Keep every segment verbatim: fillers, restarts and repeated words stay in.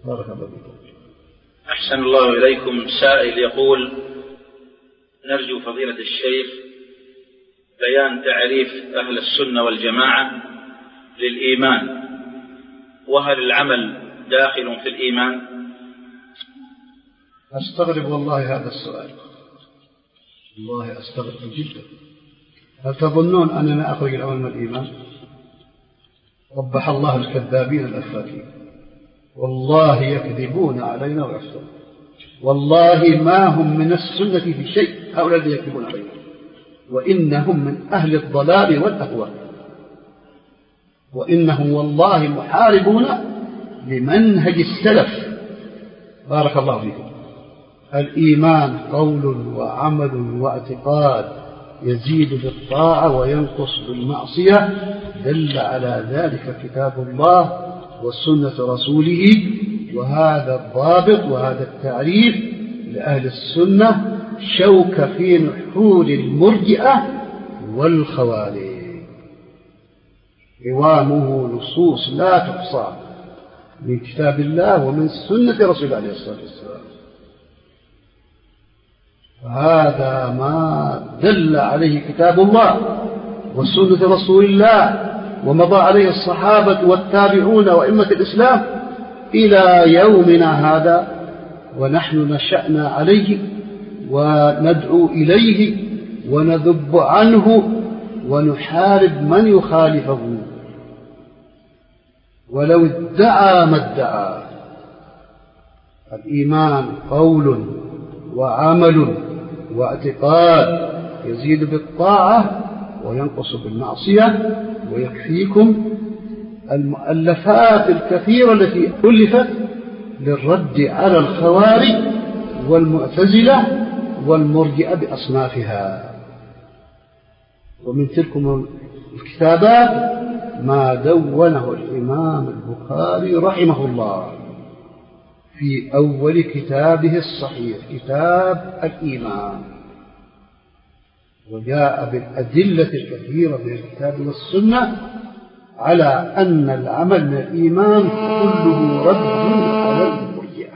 بارك الله فيكم. أحسن الله إليكم. سائل يقول: نرجو فضيلة الشيخ بيان تعريف أهل السنة والجماعة للإيمان، وهل العمل داخل في الإيمان؟ أستغرب والله هذا السؤال، والله أستغرب جدا. هل تظنون أننا أخرج العمل من الإيمان؟ قبح الله الكذابين الأفاكين، والله يكذبون علينا ويفترون، والله ما هم من السنة في شيء هؤلاء الذين يكذبون علينا، وإنهم من أهل الضلال والأهواء، وإنهم والله محاربون لمنهج السلف. بارك الله فيكم. الإيمان قول وعمل واعتقاد، يزيد بالطاعة وينقص بالمعصية، دل على ذلك كتاب الله وسنة رسوله، وهذا الضابط وهذا التعريف لأهل السنة شوك في نحور المرجئة والخوارج. قوامه نصوص لا تحصى من كتاب الله ومن سنة رسول الله عليه الصلاة والسلام. هذا ما دل عليه كتاب الله وسنة رسول الله ومضى عليه الصحابة والتابعون وأئمة الإسلام إلى يومنا هذا، ونحن نشأنا عليه وندعو إليه ونذب عنه ونحارب من يخالفه ولو ادعى ما ادعى. الإيمان قول وعمل واعتقاد، يزيد بالطاعة وينقص بالمعصية. ويكفيكم المؤلفات الكثيرة التي ألفت للرد على الخوارج والمعتزلة والمرجئة بأصنافها. ومن تلكم الكتابات ما دونه الإمام البخاري رحمه الله في أول كتابه الصحيح، كتاب الإيمان، وجاء بالأدلة الكثيرة من الكتاب والسنة على أن العمل من الإيمان كله رد على المرجئة،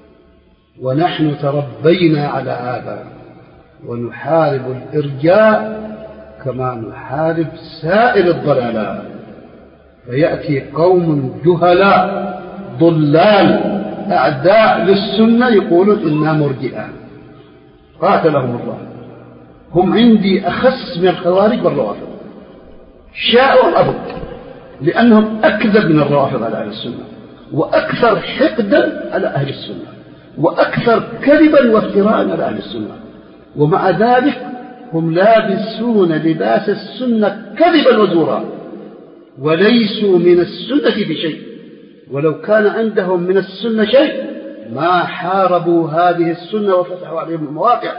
ونحن تربينا على هذا ونحارب الإرجاء كما نحارب سائر الضلالات. فيأتي قوم جهلاء ضلال أعداء للسنة يقولون إنها مرجئة، قاتلهم الله. هم عندي أخس من الخوارج والروافض، شاءوا أبوا، لأنهم أكذب من الروافض على أهل السنة، وأكثر حقدا على أهل السنة، وأكثر كذبا وافتراء على أهل السنة. ومع ذلك هم لابسون لباس السنة كذبا وزورا، وليسوا من السنة بشيء. ولو كان عندهم من السنة شيء ما حاربوا هذه السنة وفتحوا عليهم المواقع.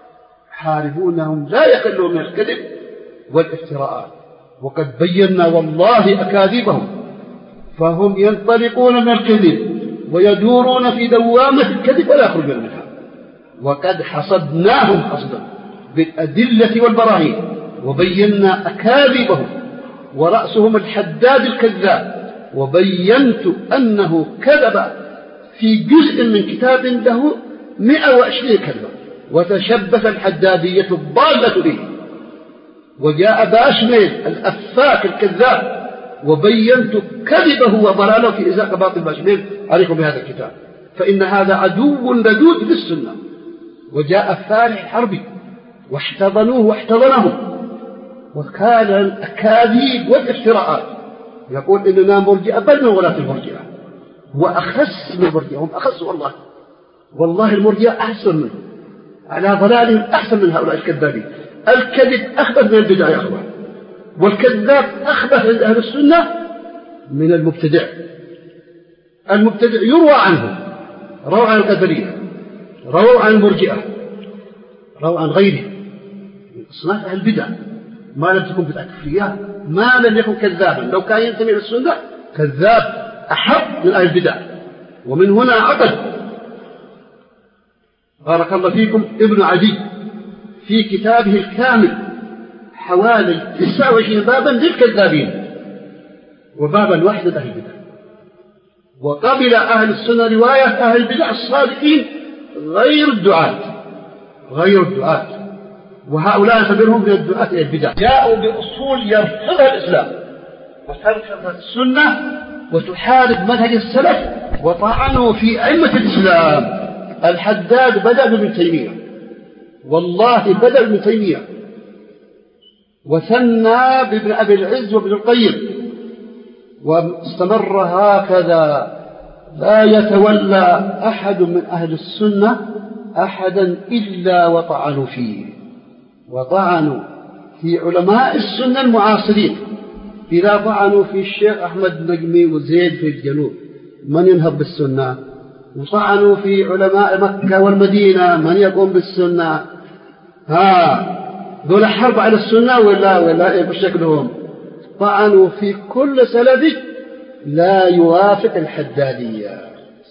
حاربونهم لا يخلون من الكذب والافتراءات، وقد بينا والله أكاذيبهم، فهم ينطلقون من الكذب ويدورون في دوامة الكذب ولا يخرجون منها. وقد حصدناهم حصدا بالأدلة والبراهين، وبينا أكاذيبهم ورأسهم الحداد الكذاب، وبينت أنه كذب في جزء من كتاب له مئة وعشرين كذبة، وتشبث الحدادية الضالة به، وجاء باشميل الأفاك الكذاب وبينت كذبه وضلاله في إزاء باطل باشميل عليكم بهذا الكتاب، فإن هذا عدو لدود للسنة. وجاء فارح الحربي واحتضنوه واحتضنهم، وكان الأكاذيب والافتراءات يقول إننا مرجئة، بل من غلاة المرجئة وأخس من المرجئة، هم أخس والله، والله المرجئة أحسن منه على ضلالهم، أحسن من هؤلاء الكذابين. الكذب أخبث من البدع يا أخوان، والكذاب أخبث عند أهل السنة من المبتدع. المبتدع يروى عنه، روى عن القدرية، روى عن المرجئة، روى عن غيره من أصناف أهل البدع، ما لم تكن بدعة كفرية، ما لم يكن كذابا. لو كان ينتمي إلى السنة كذاب أحق من أهل البدع. ومن هنا عقد بارك الله فيكم ابن عدي في كتابه الكامل حوالي تسعة وعشرين بابا للكذابين وبابا واحدا لأهل البدع. وقبل أهل السنة رواية أهل البدع الصادقين غير الدعاة غير الدعاة وهؤلاء يعتبرهم من الدعاة إلى البدع، جاءوا بأصول يرفضها الإسلام وترفض السنة وتحارب منهج السلف، وطعنوا في أئمة الإسلام. الحداد بدأ بابن تيمية، والله بدأ بابن تيمية، وثنى بابن أبي العز وابن القيم، واستمر هكذا. لا يتولى أحد من أهل السنة أحدا إلا وطعنوا فيه، وطعنوا في علماء السنة المعاصرين. إذا طعنوا في الشيخ أحمد نجمي وزيد في الجنوب من ينهض بالسنة، وطعنوا في علماء مكة والمدينة من يقوم بالسنة؟ ها دول حرب على السنة ولا ولا إيه بشكلهم؟ طعنوا في كل سلف لا يوافق الحدادية،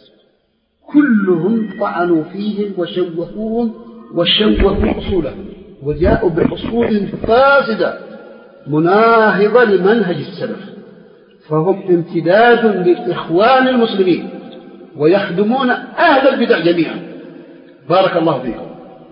كلهم طعنوا فيهم وشوهوهم وشوهوا أصولهم، وجاءوا بأصول فاسدة مناهضة لمنهج السلف، فهم امتداد للإخوان المسلمين ويخدمون أهل البدع جميعا. بارك الله فيكم.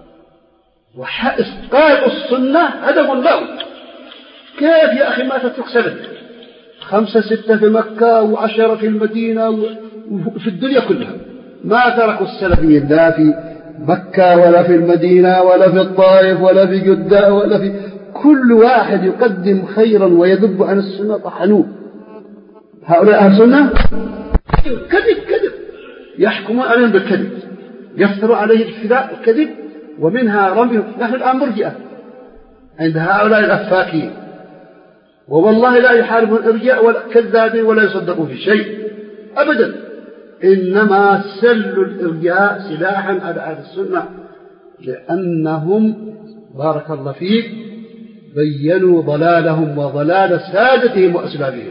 وإسقاط السنة هدف لهم. كيف يا أخي ما تترك سلف؟ خمسة ستة في مكة وعشرة في المدينة وفي الدنيا كلها ما تركوا السلفيين، لا في مكة ولا في المدينة ولا في الطائف ولا في جدة ولا في كل واحد يقدم خيرا ويذب عن السنة طحنوه. هؤلاء أهل السنة كذب كذب، يحكمون عليهم بالكذب، يفتروا عليه الكذب، ومنها رمي. نحن الآن مرجئة عند هؤلاء الأفاكين، والله لا يحاربون الإرجاء ولا كذابين ولا يصدقون في شيء أبدا، إنما سلوا الإرجاء سلاحا على أهل السنة، لأنهم بارك الله فيك بينوا ضلالهم وضلال سادتهم وأسلافهم،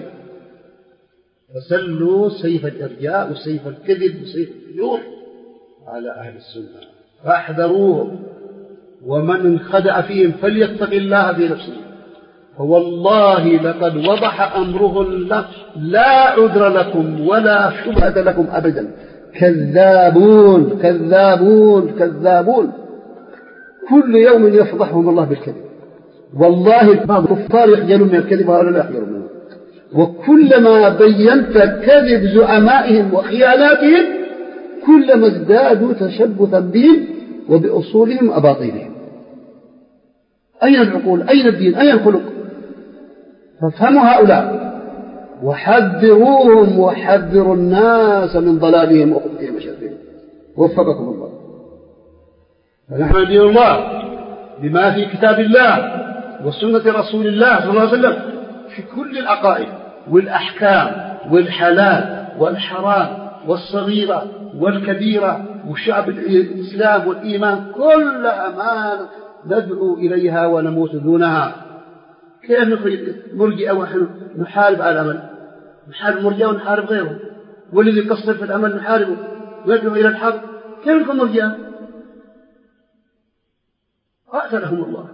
فسلوا سيف الإرجاء وسيف الكذب وسيف الفجور على أهل السنة، فاحذروهم، ومن انخدع فيهم فليتق الله في نفسه، فوالله لقد وضح أمرهم لا عذر لكم ولا شبهة لكم أبدا. كذابون كذابون كذابون، كل يوم يفضحهم الله بالكذب. والله بعض الكفار يخجلون من الكذب ولا لا يخجلون منه، وكلما بينت كذب زعمائهم وخياناتهم كلما ازدادوا تشبثا بهم وبأصولهم وأباطيلهم. أين العقول؟ أين الدين؟ أين الخلق؟ فافهموا هؤلاء وحذروهم وحذروا الناس من ضلالهم وخبثهم وشرهم. وفقكم الله. فنحن دين الله بما في كتاب الله وسنة رسول الله صلى الله عليه وسلم في كل العقائد والأحكام والحلال والحرام والصغيرة والكبيرة وشعب الإسلام والإيمان كلها ما ندعو إليها ونموت دونها. كيف نخرج مرجئة ونحن نحارب على الأمل؟ نحارب مرجئة ونحارب غيره، والذي قصر في الأمل نحاربه وندعو إلى الحق. كيف نكون مرجئة؟ قاتلهم الله.